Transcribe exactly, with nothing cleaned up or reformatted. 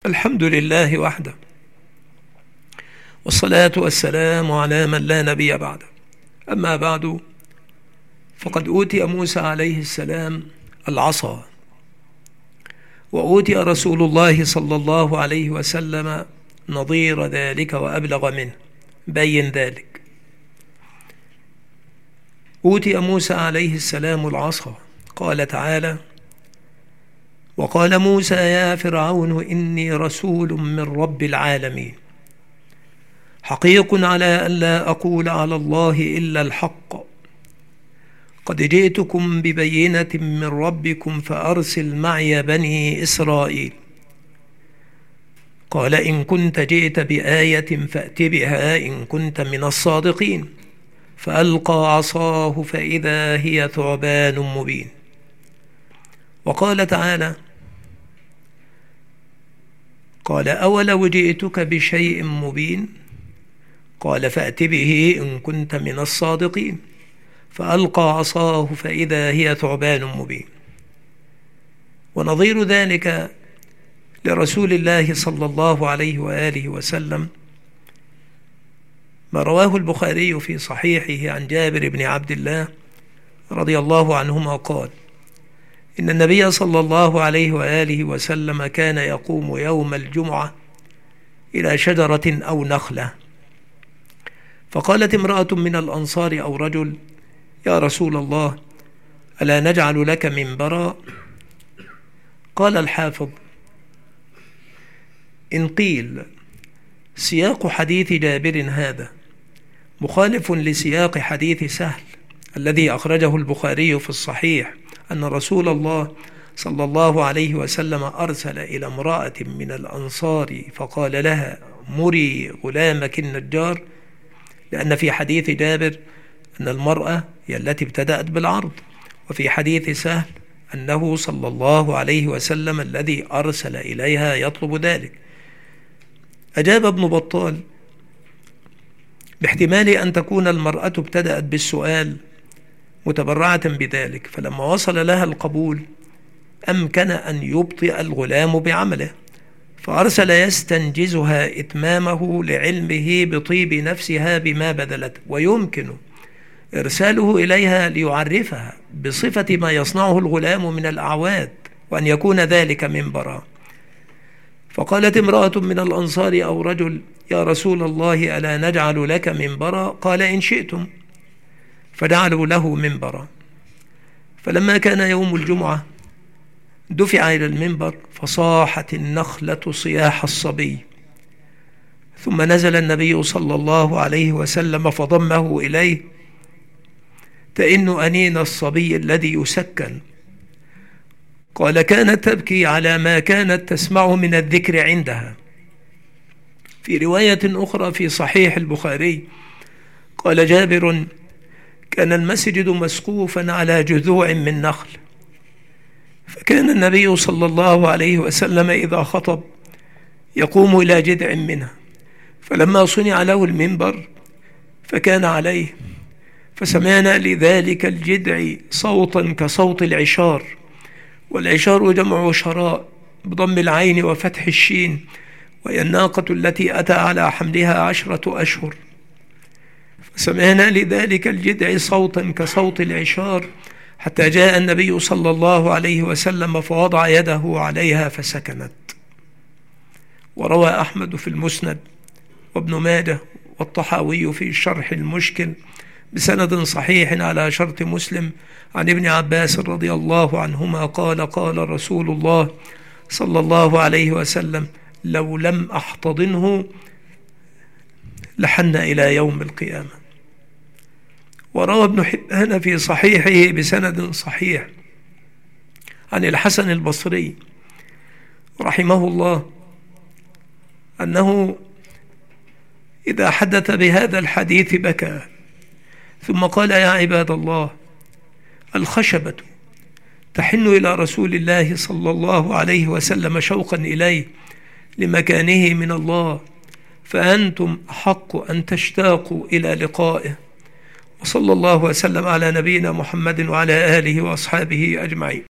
الحمد لله وحده، والصلاة والسلام على من لا نبي بعده. أما بعد، فقد أوتي موسى عليه السلام العصا، وأوتي رسول الله صلى الله عليه وسلم نظير ذلك وأبلغ منه بين ذلك. أوتي موسى عليه السلام العصا، قال تعالى: وقال موسى يا فرعون إني رسول من رب العالمين، حقيق على أن لا أقول على الله إلا الحق، قد جئتكم ببينة من ربكم فأرسل معي بني إسرائيل. قال إن كنت جئت بآية فأت بها إن كنت من الصادقين، فألقى عصاه فإذا هي ثعبان مبين. وقال تعالى: قال أولو جئتك بشيء مبين، قال فأت به إن كنت من الصادقين، فألقى عصاه فإذا هي ثعبان مبين. ونظير ذلك لرسول الله صلى الله عليه وآله وسلم ما رواه البخاري في صحيحه عن جابر بن عبد الله رضي الله عنهما قال: إن النبي صلى الله عليه وآله وسلم كان يقوم يوم الجمعة إلى شجرة أو نخلة، فقالت امرأة من الأنصار أو رجل: يا رسول الله، ألا نجعل لك منبرا؟ قال الحافظ: إن قيل سياق حديث جابر هذا مخالف لسياق حديث سهل الذي أخرجه البخاري في الصحيح أن رسول الله صلى الله عليه وسلم أرسل إلى امرأة من الأنصار فقال لها: مري غلامك النجار، لأن في حديث جابر أن المرأة هي التي ابتدأت بالعرض، وفي حديث سهل أنه صلى الله عليه وسلم الذي أرسل إليها يطلب ذلك. أجاب ابن بطال باحتمال أن تكون المرأة ابتدأت بالسؤال متبرعة بذلك، فلما وصل لها القبول أمكن أن يبطئ الغلام بعمله، فأرسل يستنجزها إتمامه لعلمه بطيب نفسها بما بذلت، ويمكن إرساله إليها ليعرفها بصفة ما يصنعه الغلام من الأعواد، وأن يكون ذلك منبرا. فقالت امرأة من الأنصار أو رجل: يا رسول الله، ألا نجعل لك منبرا؟ قال: إن شئتم. فجعلوا له منبرا. فلما كان يوم الجمعة دفع إلى المنبر، فصاحت النخلة صياح الصبي، ثم نزل النبي صلى الله عليه وسلم فضمه إليه تئن أنين الصبي الذي يسكن. قال: كانت تبكي على ما كانت تسمعه من الذكر عندها. في رواية أخرى في صحيح البخاري قال جابر: كان المسجد مسقوفا على جذوع من نخل، فكان النبي صلى الله عليه وسلم إذا خطب يقوم إلى جذع منها، فلما صنع له المنبر فكان عليه، فسمعنا لذلك الجذع صوتا كصوت العشار، والعشار جمع شراء بضم العين وفتح الشين، وهي الناقة التي أتى على حملها عشرة أشهر. فسمعنا لذلك الجذع صوتا كصوت العشار حتى جاء النبي صلى الله عليه وسلم فوضع يده عليها فسكنت. وروى أحمد في المسند وابن ماجه والطحاوي في الشرح المشكل بسند صحيح على شرط مسلم عن ابن عباس رضي الله عنهما قال: قال رسول الله صلى الله عليه وسلم: لو لم أحتضنه لحن إلى يوم القيامة. وروى ابن حبان في صحيحه بسند صحيح عن الحسن البصري رحمه الله أنه إذا حدث بهذا الحديث بكى، ثم قال: يا عباد الله، الخشبة تحن إلى رسول الله صلى الله عليه وسلم شوقا إليه لمكانه من الله، فأنتم أحق أن تشتاقوا إلى لقائه. وصلى الله وسلم على نبينا محمد وعلى آله وأصحابه أجمعين.